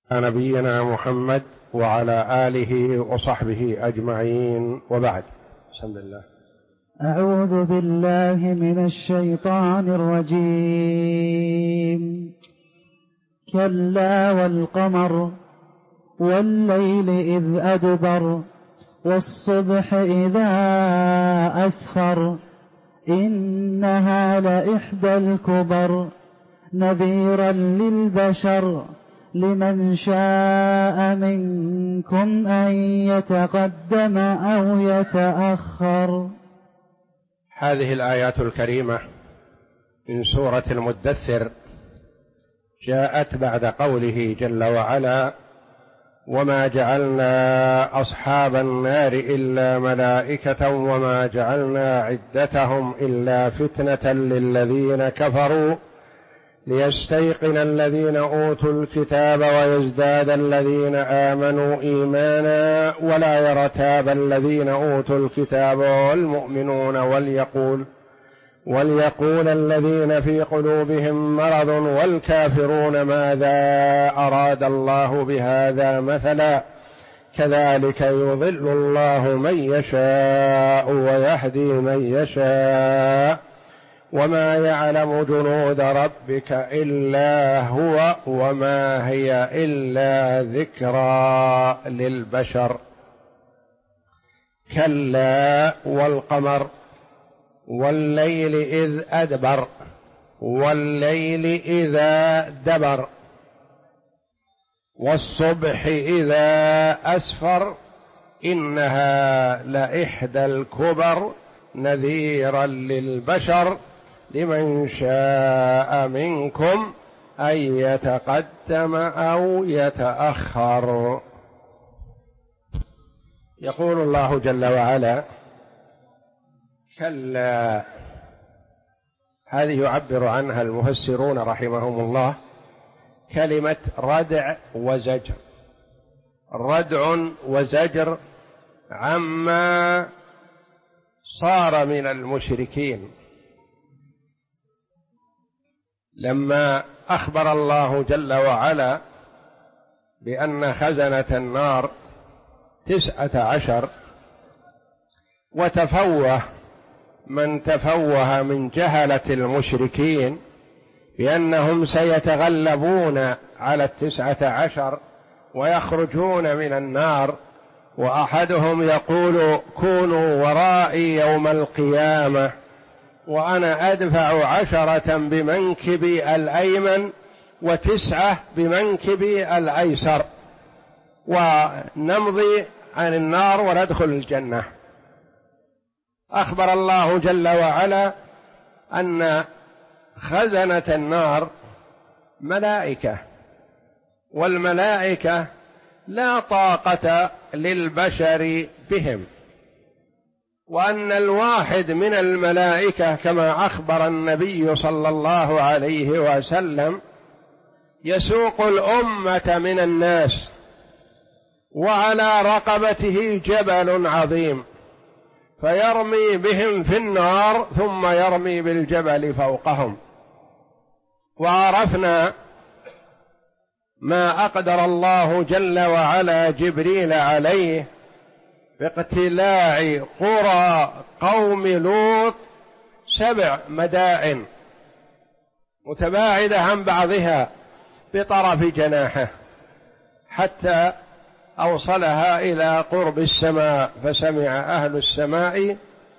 نبينا محمد وعلى آله وصحبه أجمعين، وبعد. بسم الله. أعوذ بالله من الشيطان الرجيم. كلا والقمر والليل إذ أدبر والصبح إذا أسفر إنها لإحدى الكبر نذيرا للبشر لمن شاء منكم أن يتقدم أو يتأخر. هذه الآيات الكريمة من سورة المدثر جاءت بعد قوله جل وعلا: وما جعلنا أصحاب النار إلا ملائكة وما جعلنا عدتهم إلا فتنة للذين كفروا ليستيقن الذين أوتوا الكتاب ويزداد الذين آمنوا إيمانا ولا يرتاب الذين أوتوا الكتاب والمؤمنون وليقول الذين في قلوبهم مرض والكافرون ماذا أراد الله بهذا مثلا كذلك يضل الله من يشاء ويهدي من يشاء وما يعلم جنود ربك إلا هو وما هي إلا ذكرى للبشر. كلا والقمر والليل إذ أدبر والليل إذا دبر والصبح إذا أسفر إنها لإحدى الكبر نذيرا للبشر لمن شاء منكم أن يتقدم أو يتأخر. يقول الله جل وعلا: كلا. هذه يعبر عنها المفسرون رحمهم الله كلمة ردع وزجر، ردع وزجر عما صار من المشركين. لما أخبر الله جل وعلا بأن خزنة النار 19 وتفوه من تفوه من جهلة المشركين بأنهم سيتغلبون على 19 ويخرجون من النار، وأحدهم يقول: كونوا ورائي يوم القيامة وأنا أدفع 10 بمنكبي الأيمن و9 بمنكبي الأيسر ونمضي عن النار وندخل الجنة. أخبر الله جل وعلا أن خزنة النار ملائكة، والملائكة لا طاقة للبشر بهم، وأن الواحد من الملائكة كما أخبر النبي صلى الله عليه وسلم يسوق الأمة من الناس وعلى رقبته جبل عظيم فيرمي بهم في النار ثم يرمي بالجبل فوقهم. وعرفنا ما أقدر الله جل وعلا جبريل عليه باقتلاع قرى قوم لوط 7 مدائن متباعدة عن بعضها بطرف جناحه حتى أوصلها إلى قرب السماء، فسمع أهل السماء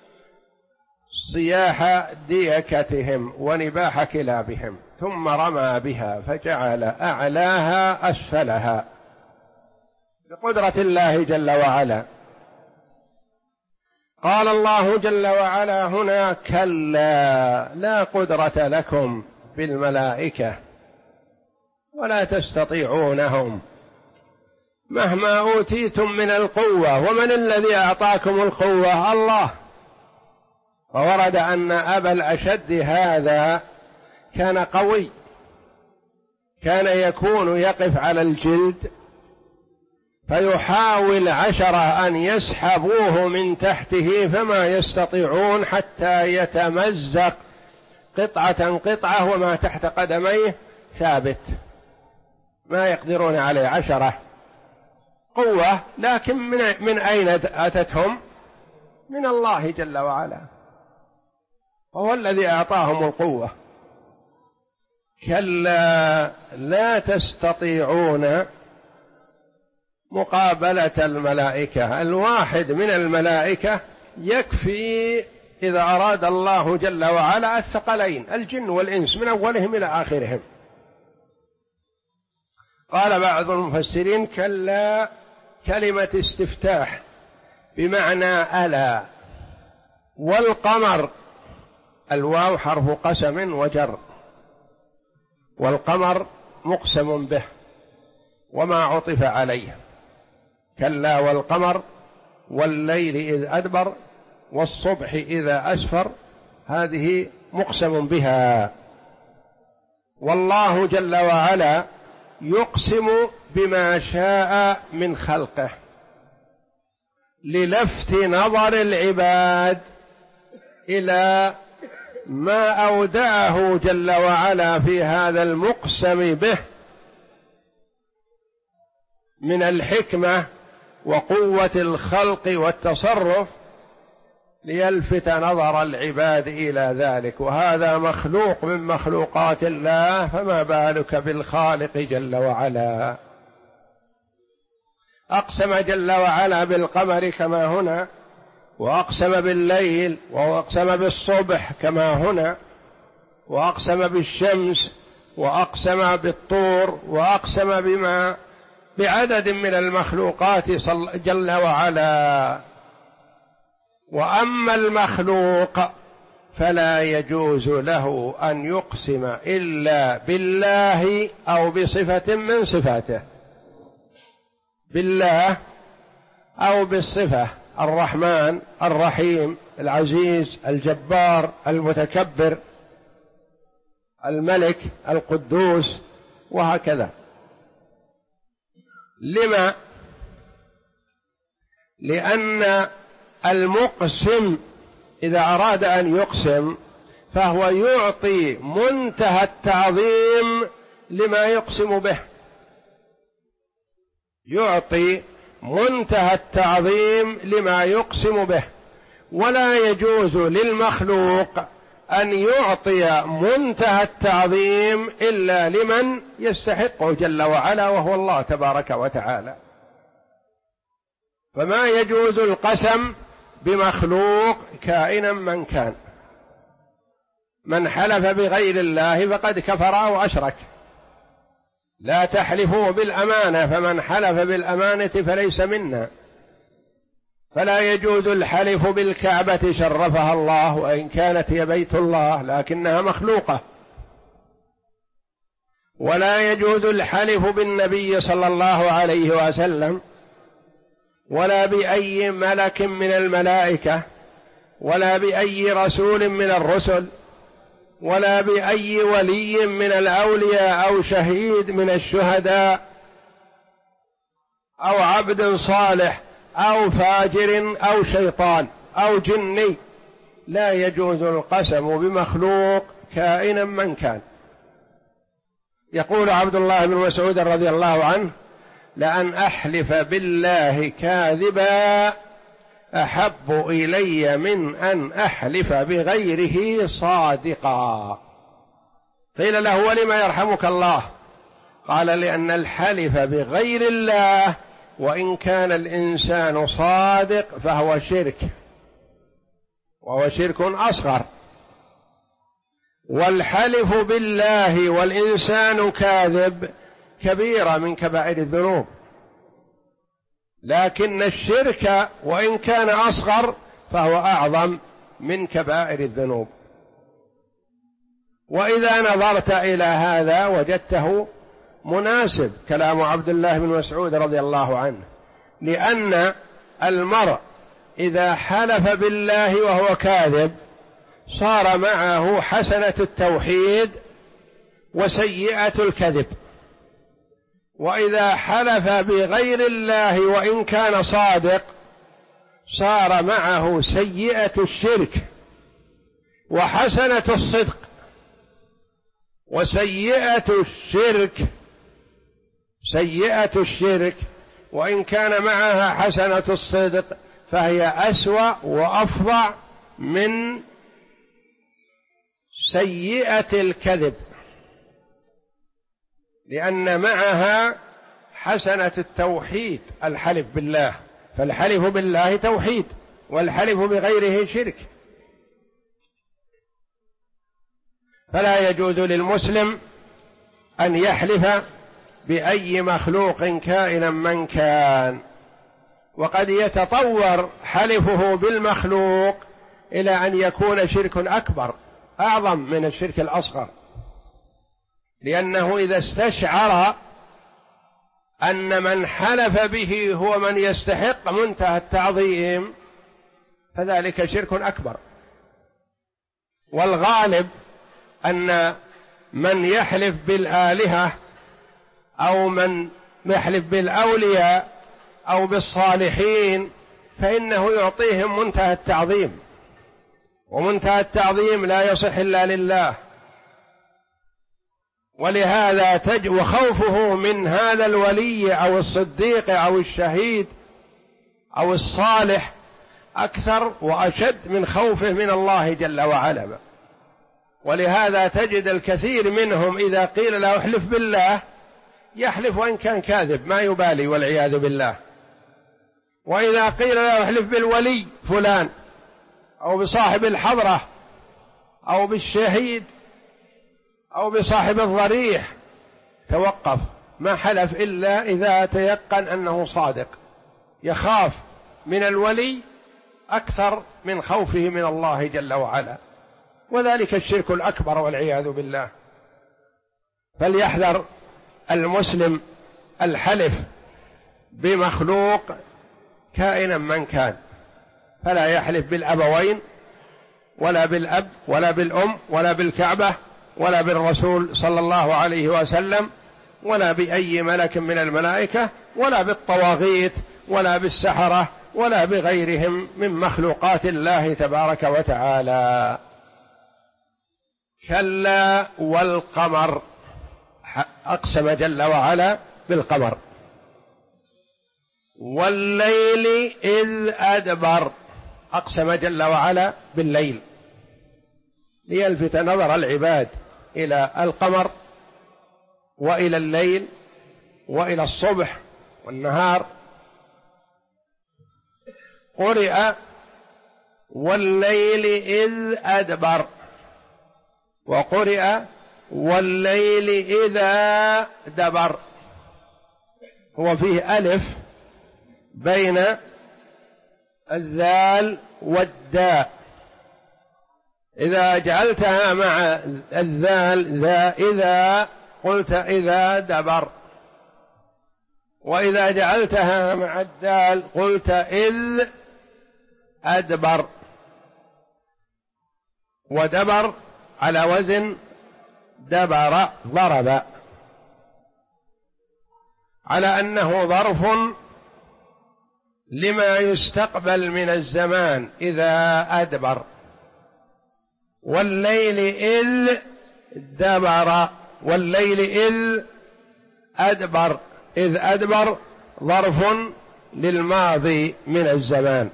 صياح ديكتهم ونباح كلابهم ثم رمى بها فجعل أعلاها أسفلها بقدرة الله جل وعلا. قال الله جل وعلا هنا: كلا لا قدرة لكم بالملائكة ولا تستطيعونهم مهما أوتيتم من القوة. ومن الذي أعطاكم القوة؟ الله. فورد أن أبا الأشد هذا كان قوي، كان يكون يقف على الجلد فيحاول 10 أن يسحبوه من تحته فما يستطيعون حتى يتمزق قطعة قطعة وما تحت قدميه ثابت ما يقدرون عليه 10 قوة، لكن من أين أتتهم؟ من الله جل وعلا، وهو الذي أعطاهم القوة. كلا لا تستطيعون مقابلة الملائكة. الواحد من الملائكة يكفي إذا أراد الله جل وعلا الثقلين الجن والإنس من أولهم إلى آخرهم. قال بعض المفسرين كلا كلمة استفتاح بمعنى ألا، والقمر الواو حرف قسم وجر، والقمر مقسم به وما عطف عليه، كلا والقمر والليل إذ أدبر والصبح إذا أسفر، هذه مقسم بها. والله جل وعلا يقسم بما شاء من خلقه للفت نظر العباد إلى ما أودعه جل وعلا في هذا المقسم به من الحكمة وقوة الخلق والتصرف، ليلفت نظر العباد إلى ذلك، وهذا مخلوق من مخلوقات الله، فما بالك بالخالق جل وعلا. أقسم جل وعلا بالقمر كما هنا، وأقسم بالليل، وأقسم بالصبح كما هنا، وأقسم بالشمس، وأقسم بالطور، وأقسم بعدد من المخلوقات جل وعلا. وأما المخلوق فلا يجوز له أن يقسم إلا بالله أو بصفة من صفاته، بالله أو بالصفة الرحمن الرحيم العزيز الجبار المتكبر الملك القدوس، وهكذا. لما؟ لأن المقسم إذا أراد أن يقسم فهو يعطي منتهى التعظيم لما يقسم به، يعطي منتهى التعظيم لما يقسم به، ولا يجوز للمخلوق أن يعطي منتهى التعظيم إلا لمن يستحقه جل وعلا، وهو الله تبارك وتعالى. فما يجوز القسم بمخلوق كائنا من كان. من حلف بغير الله فقد كفر أو أشرك. لا تحلفوا بالأمانة، فمن حلف بالأمانة فليس منا. فلا يجوز الحلف بالكعبة شرفها الله، وإن كانت هي بيت الله لكنها مخلوقة. ولا يجوز الحلف بالنبي صلى الله عليه وسلم، ولا بأي ملك من الملائكة، ولا بأي رسول من الرسل، ولا بأي ولي من الأولياء أو شهيد من الشهداء، أو عبد صالح أو فاجر أو شيطان أو جني. لا يجوز القسم بمخلوق كائنا من كان. يقول عبد الله بن مسعود رضي الله عنه: لأن أحلف بالله كاذبا أحب إلي من أن أحلف بغيره صادقا. قيل له: ولم يرحمك الله؟ قال: لأن الحلف بغير الله وإن كان الإنسان صادق فهو شرك، وهو شرك أصغر، والحلف بالله والإنسان كاذب كبيرة من كبائر الذنوب، لكن الشرك وإن كان أصغر فهو أعظم من كبائر الذنوب. وإذا نظرت إلى هذا وجدته مناسب كلام عبد الله بن مسعود رضي الله عنه، لأن المرء إذا حلف بالله وهو كاذب صار معه حسنة التوحيد وسيئة الكذب، وإذا حلف بغير الله وإن كان صادق صار معه سيئة الشرك وحسنة الصدق. وسيئة الشرك سيئة الشرك وإن كان معها حسنة الصدق فهي أسوأ وأفظع من سيئة الكذب، لأن معها حسنة التوحيد الحلف بالله، فالحلف بالله توحيد والحلف بغيره شرك. فلا يجوز للمسلم أن يحلف بأي مخلوق كائنا من كان، وقد يتطور حلفه بالمخلوق إلى أن يكون شرك أكبر أعظم من الشرك الأصغر، لأنه إذا استشعر أن من حلف به هو من يستحق منتهى التعظيم فذلك شرك أكبر. والغالب أن من يحلف بالآلهة أو من يحلف بالأولياء أو بالصالحين فإنه يعطيهم منتهى التعظيم، ومنتهى التعظيم لا يصح إلا لله. ولهذا وخوفه من هذا الولي أو الصديق أو الشهيد أو الصالح أكثر وأشد من خوفه من الله جل وعلا. ولهذا تجد الكثير منهم إذا قيل له احلف بالله يحلف وإن كان كاذب ما يبالي والعياذ بالله، وإذا قيل له احلف بالولي فلان أو بصاحب الحضرة أو بالشهيد أو بصاحب الضريح توقف، ما حلف إلا إذا تيقن أنه صادق، يخاف من الولي أكثر من خوفه من الله جل وعلا، وذلك الشرك الأكبر والعياذ بالله. فليحذر المسلم الحلف بمخلوق كائنا من كان، فلا يحلف بالأبوين ولا بالأب ولا بالأم ولا بالكعبة ولا بالرسول صلى الله عليه وسلم ولا بأي ملك من الملائكة ولا بالطواغيت ولا بالسحرة ولا بغيرهم من مخلوقات الله تبارك وتعالى. كلا والقمر، أقسم جل وعلا بالقمر. والليل إذ أدبر، أقسم جل وعلا بالليل ليلفت نظر العباد إلى القمر وإلى الليل وإلى الصبح والنهار. قرئ والليل إذ أدبر، وقرئ والليل إذا دبر، هو فيه ألف بين الذال والداء، إذا جعلتها مع الذال ذا إذا قلت إذا دبر، وإذا جعلتها مع الدال قلت إذ أدبر. ودبر على وزن دبر ضرب، على أنه ظرف لما يستقبل من الزمان إذا أدبر. والليل إذ دبر، والليل إذ أدبر، إذ أدبر ظرف للماضي من الزمان.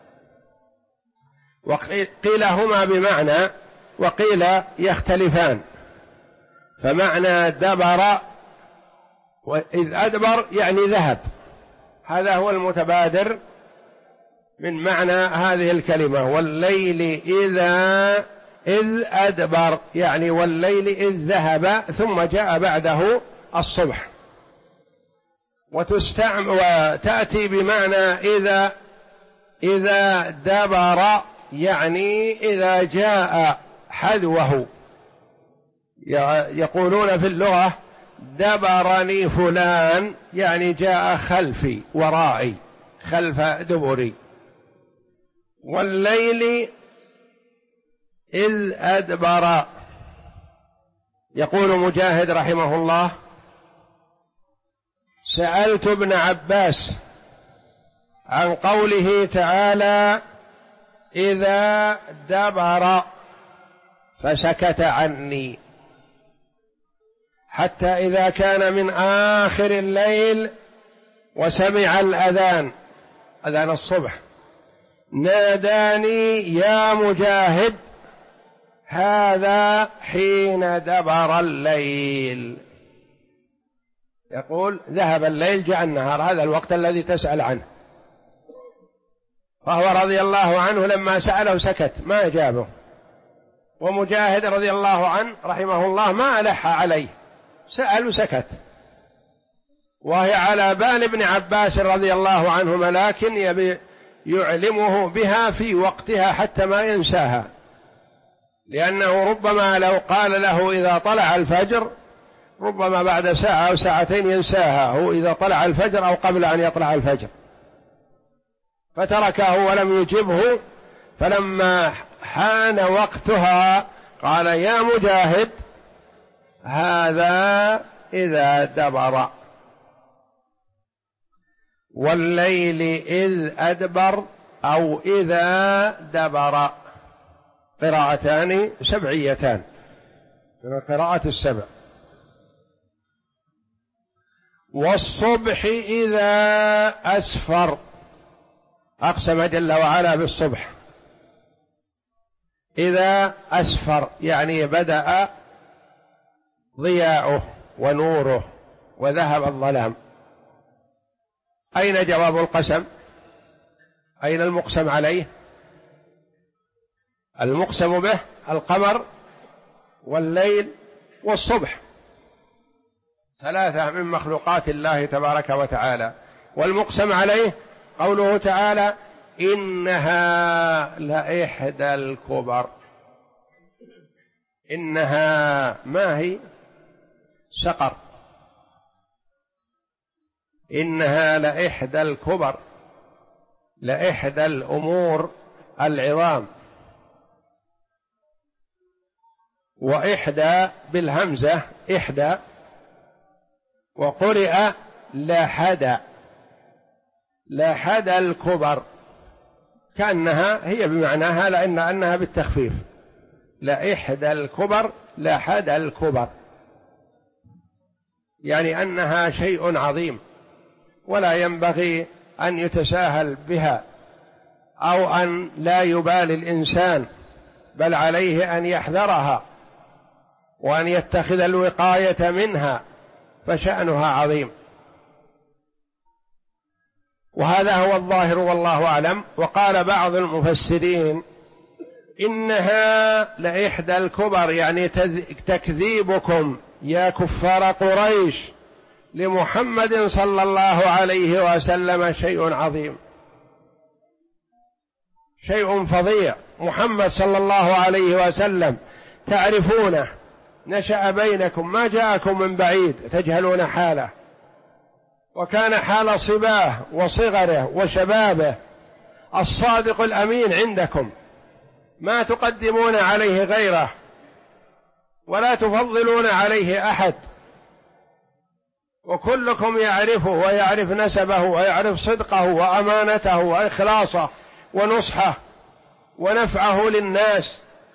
وقيل هما بمعنى وقيل يختلفان، فمعنى دبر وإذ أدبر يعني ذهب، هذا هو المتبادر من معنى هذه الكلمة. والليل إذ أدبر يعني والليل إذ ذهب ثم جاء بعده الصبح. وتأتي بمعنى إذا دبر يعني إذا جاء حذوه، يقولون في اللغة دبرني فلان يعني جاء خلفي ورائي خلف دبري. والليل إذ أدبر، يقول مجاهد رحمه الله سألت ابن عباس عن قوله تعالى إذا دبر فسكت عني، حتى إذا كان من آخر الليل وسمع الأذان، أذان الصبح، ناداني يا مجاهد، هذا حين دبر الليل. يقول ذهب الليل جاء النهار، هذا الوقت الذي تسأل عنه. فهو رضي الله عنه لما سأله سكت ما أجابه، ومجاهد رضي الله عنه رحمه الله ما ألح عليه، سأل وسكت، وهي على بال ابن عباس رضي الله عنهما، لكن يبي يعلمه بها في وقتها حتى ما ينساها، لأنه ربما لو قال له إذا طلع الفجر ربما بعد ساعة أو ساعتين ينساها، هو إذا طلع الفجر أو قبل أن يطلع الفجر، فتركه ولم يجبه. فلما حان وقتها قال يا مجاهد، هذا إذا دبر، والليل إذ أدبر أو إذا دبر، قراءتان سبعيتان من القراءات السبع. والصبح إذا أسفر، أقسم جل وعلا بالصبح، إذا أسفر يعني بدأ ضياؤه ونوره وذهب الظلام. أين جواب القسم؟ أين المقسم عليه؟ المقسم به القمر والليل والصبح، ثلاثة من مخلوقات الله تبارك وتعالى. والمقسم عليه قوله تعالى إنها لإحدى الكبر. إنها ما هي؟ سقر. إنها لإحدى الكبر، لإحدى الأمور العظام. وإحدى بالهمزة إحدى، وقرئ لحد، لحد الكبر، كأنها هي بمعناها لأنها بالتخفيف، لإحدى الكبر لحد الكبر، يعني أنها شيء عظيم ولا ينبغي أن يتساهل بها أو أن لا يبالي الإنسان، بل عليه أن يحذرها وأن يتخذ الوقاية منها، فشأنها عظيم. وهذا هو الظاهر والله أعلم. وقال بعض المفسرين إنها لإحدى الكبر، يعني تكذيبكم يا كفار قريش لمحمد صلى الله عليه وسلم شيء عظيم، شيء فظيع. محمد صلى الله عليه وسلم تعرفونه، نشأ بينكم، ما جاءكم من بعيد تجهلون حاله، وكان حال صباه وصغره وشبابه الصادق الأمين عندكم، ما تقدمون عليه غيره ولا تفضلون عليه أحد، وكلكم يعرفه ويعرف نسبه ويعرف صدقه وأمانته وإخلاصه ونصحه ونفعه للناس،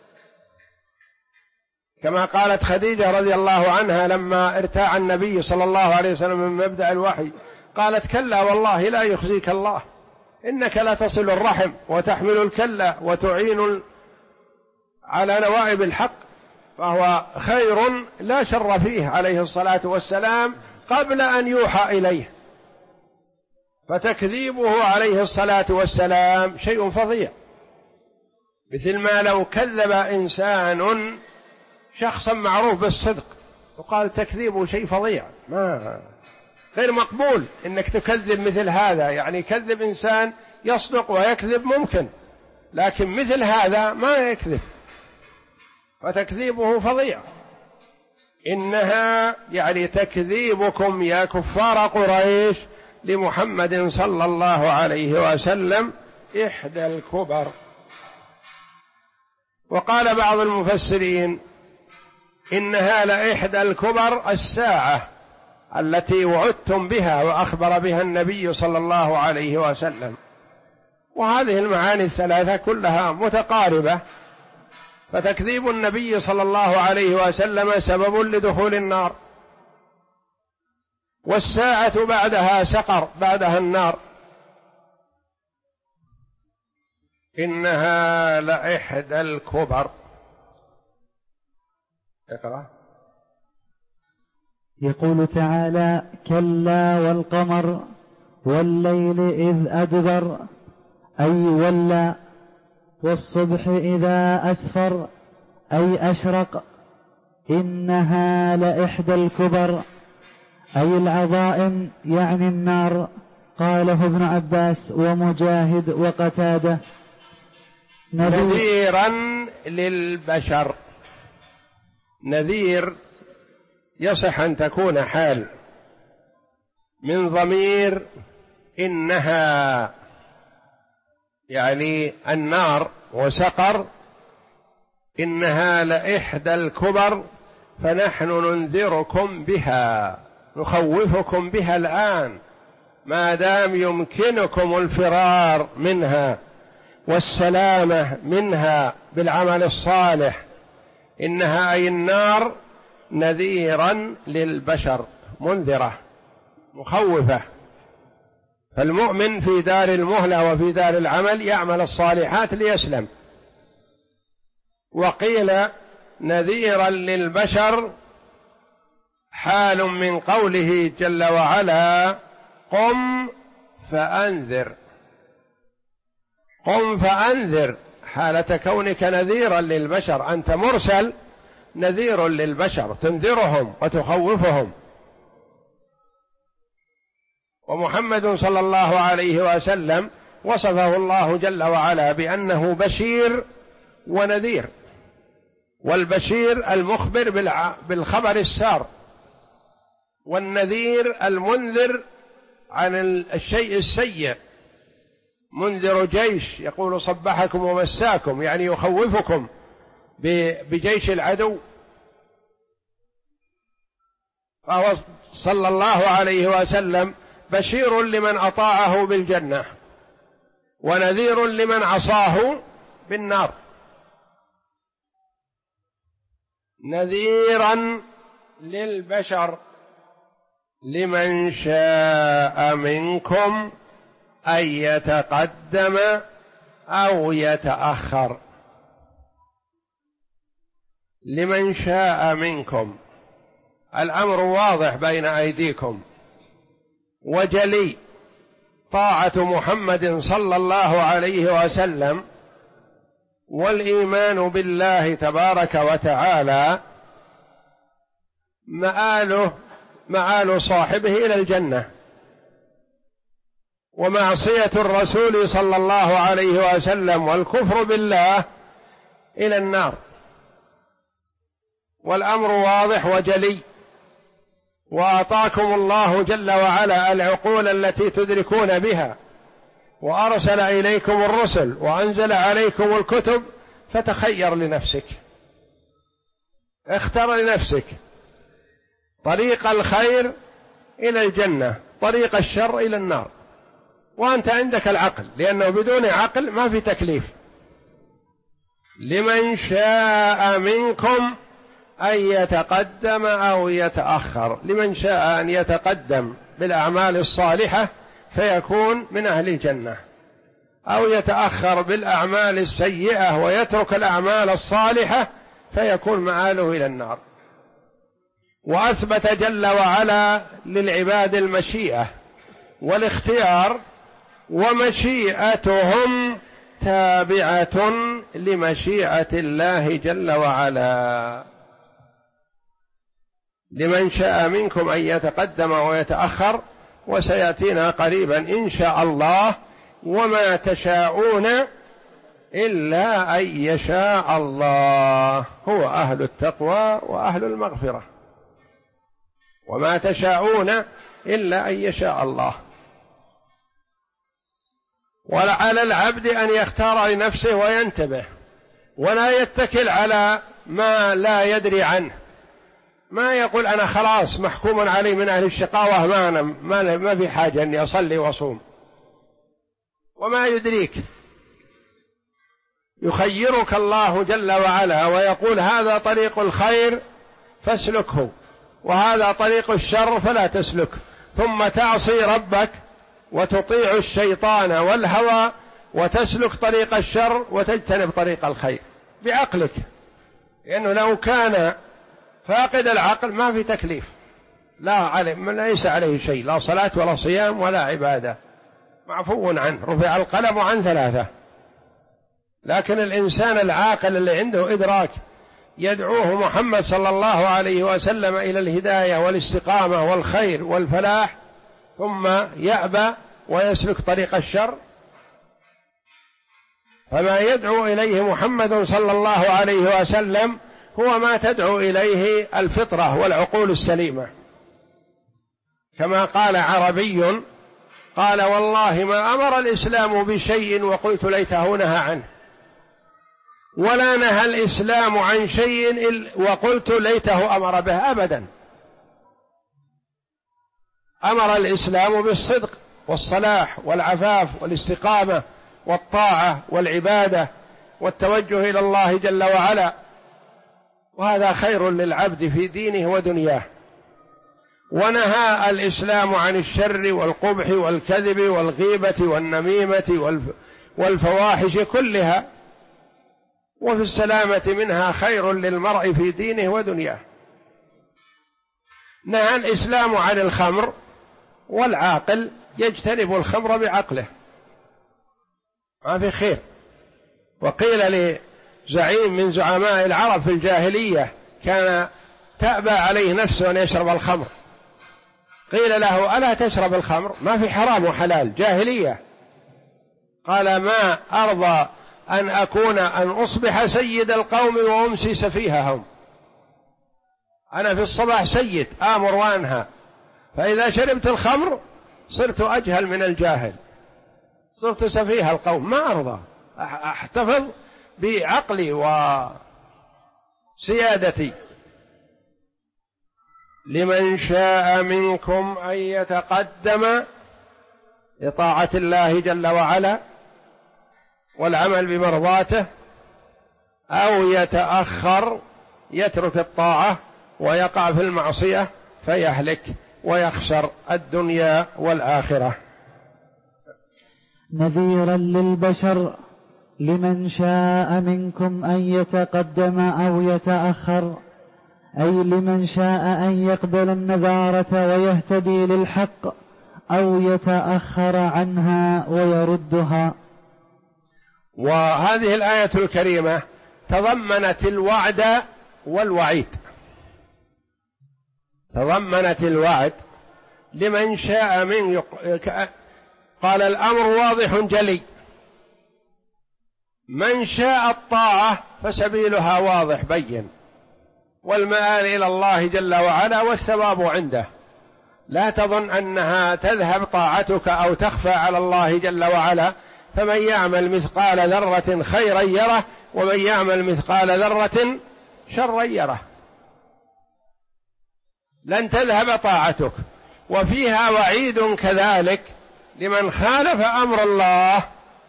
كما قالت خديجة رضي الله عنها لما ارتاع النبي صلى الله عليه وسلم من مبدأ الوحي، قالت كلا والله لا يخزيك الله، إنك لا تصل الرحم وتحمل الكلة وتعين على نوائب الحق، فهو خير لا شر فيه عليه الصلاة والسلام قبل أن يوحى إليه. فتكذيبه عليه الصلاة والسلام شيء فظيع، مثل ما لو كذب إنسان شخصا معروف بالصدق وقال تكذيبه شيء فظيع، ما غير مقبول إنك تكذب مثل هذا. يعني يكذب إنسان يصدق ويكذب ممكن، لكن مثل هذا ما يكذب، فتكذيبه فظيع. إنها يعني تكذيبكم يا كفار قريش لمحمد صلى الله عليه وسلم إحدى الكبر. وقال بعض المفسرين إنها لإحدى الكبر الساعة التي وعدتم بها وأخبر بها النبي صلى الله عليه وسلم. وهذه المعاني الثلاثة كلها متقاربة، فتكذيب النبي صلى الله عليه وسلم سبب لدخول النار، والساعة بعدها سقر، بعدها النار. إنها لإحدى الكبر. اقرأ. يقول تعالى: كلا والقمر والليل إذ أدبر، أي ولى، والصبح إذا أسفر، أي أشرق. إنها لإحدى الكبر، أي العظائم، يعني النار. قاله ابن عباس ومجاهد وقتادة. نذيرا للبشر. نذير يصح أن تكون حال من ضمير إنها، يعني النار وسقر. إنها لإحدى الكبر، فنحن ننذركم بها، نخوفكم بها الآن ما دام يمكنكم الفرار منها والسلامة منها بالعمل الصالح. إنها أي النار نذيرا للبشر، منذرة مخوفة. فالمؤمن في دار المهلة وفي دار العمل يعمل الصالحات ليسلم. وقيل نذيرا للبشر حال من قوله جل وعلا: قم فأنذر. قم فأنذر حالة كونك نذيرا للبشر، أنت مرسل نذير للبشر، تنذرهم وتخوفهم. ومحمد صلى الله عليه وسلم وصفه الله جل وعلا بأنه بشير ونذير. والبشير المخبر بالخبر السار، والنذير المنذر عن الشيء السيء. منذر جيش يقول صبحكم ومساكم، يعني يخوفكم بجيش العدو. فهو صلى الله عليه وسلم بشير لمن أطاعه بالجنة، ونذير لمن عصاه بالنار. نذيرا للبشر لمن شاء منكم أن يتقدم أو يتأخر. لمن شاء منكم، الأمر واضح بين أيديكم وجلي. طاعة محمد صلى الله عليه وسلم والإيمان بالله تبارك وتعالى مآل صاحبه إلى الجنة، ومعصية الرسول صلى الله عليه وسلم والكفر بالله إلى النار. والأمر واضح وجلي. وأعطاكم الله جل وعلا العقول التي تدركون بها، وأرسل إليكم الرسل، وأنزل عليكم الكتب، فتخير لنفسك، اختر لنفسك طريق الخير إلى الجنة، طريق الشر إلى النار، وأنت عندك العقل، لأنه بدون عقل ما في تكليف. لمن شاء منكم أن يتقدم أو يتأخر. لمن شاء أن يتقدم بالأعمال الصالحة فيكون من أهل الجنة، أو يتأخر بالأعمال السيئة ويترك الأعمال الصالحة فيكون مآله إلى النار. وأثبت جل وعلا للعباد المشيئة والاختيار، ومشيئتهم تابعة لمشيئة الله جل وعلا. لمن شاء منكم أن يتقدم ويتأخر، وسيأتينا قريبا إن شاء الله: وما تشاءون إلا أن يشاء الله. هو أهل التقوى وأهل المغفرة. وما تشاءون إلا أن يشاء الله. ولعلى العبد أن يختار لنفسه وينتبه، ولا يتكل على ما لا يدري عنه. ما يقول أنا خلاص محكوم علي من أهل الشقاوة، ما في حاجة أني أصلي وأصوم، وما يدريك. يخيرك الله جل وعلا ويقول: هذا طريق الخير فاسلكه، وهذا طريق الشر فلا تسلك. ثم تعصي ربك وتطيع الشيطان والهوى وتسلك طريق الشر وتجتنب طريق الخير بعقلك، لأنه لو كان فاقد العقل ما في تكليف، ليس عليه شيء، لا صلاة ولا صيام ولا عبادة، معفو عنه، رفع القلم عن 3. لكن الإنسان العاقل اللي عنده إدراك يدعوه محمد صلى الله عليه وسلم إلى الهداية والاستقامة والخير والفلاح، ثم يأبى ويسلك طريق الشر، فما يدعو إليه محمد صلى الله عليه وسلم هو ما تدعو إليه الفطرة والعقول السليمة. كما قال عربي قال: والله ما أمر الإسلام بشيء وقلت ليته نهى عنه، ولا نهى الإسلام عن شيء وقلت ليته أمر به، أبدا. أمر الإسلام بالصدق والصلاح والعفاف والاستقامة والطاعة والعبادة والتوجه إلى الله جل وعلا، وهذا خير للعبد في دينه ودنياه. ونهى الإسلام عن الشر والقبح والكذب والغيبة والنميمة والفواحش كلها، وفي السلامة منها خير للمرء في دينه ودنياه. نهى الإسلام عن الخمر، والعاقل يجتنب الخمر بعقله، ما في خير. وقيل لزعيم من زعماء العرب في الجاهلية كان تأبى عليه نفسه أن يشرب الخمر، قيل له: ألا تشرب الخمر؟ ما في حرام وحلال، جاهلية. قال: ما أرضى أن أصبح سيد القوم وأمسي سفيههم. أنا في الصباح سيد، آمر وأنهى، فإذا شربت الخمر صرت أجهل من الجاهل، صرت سفيه القوم، ما أرضى، أحتفظ بعقلي وسيادتي. لمن شاء منكم أن يتقدم لطاعة الله جل وعلا والعمل بمرضاته، أو يتأخر يترك الطاعة ويقع في المعصية فيهلك ويخسر الدنيا والآخرة. نذيرا للبشر لمن شاء منكم أن يتقدم أو يتأخر، أي لمن شاء أن يقبل النذارة ويهتدي للحق أو يتأخر عنها ويردها. وهذه الآية الكريمة تضمنت الوعد والوعيد، تضمنت الوعد لمن شاء من قال الأمر واضح جلي، من شاء الطاعة فسبيلها واضح بين، والمآل إلى الله جل وعلا والثواب عنده، لا تظن أنها تذهب طاعتك أو تخفى على الله جل وعلا، فمن يعمل مثقال ذرة خيرا يره ومن يعمل مثقال ذرة شرا يره، لن تذهب طاعتك. وفيها وعيد كذلك لمن خالف أمر الله،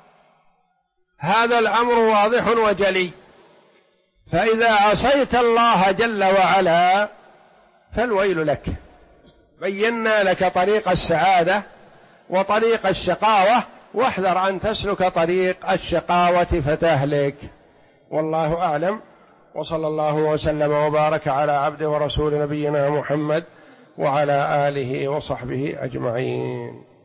هذا الأمر واضح وجلي، فإذا عصيت الله جل وعلا فالويل لك، بينا لك طريق السعادة وطريق الشقاوة، واحذر أن تسلك طريق الشقاوة فتهلك. والله أعلم، وصلى الله وسلم وبارك على عبده ورسول نبينا محمد وعلى آله وصحبه أجمعين.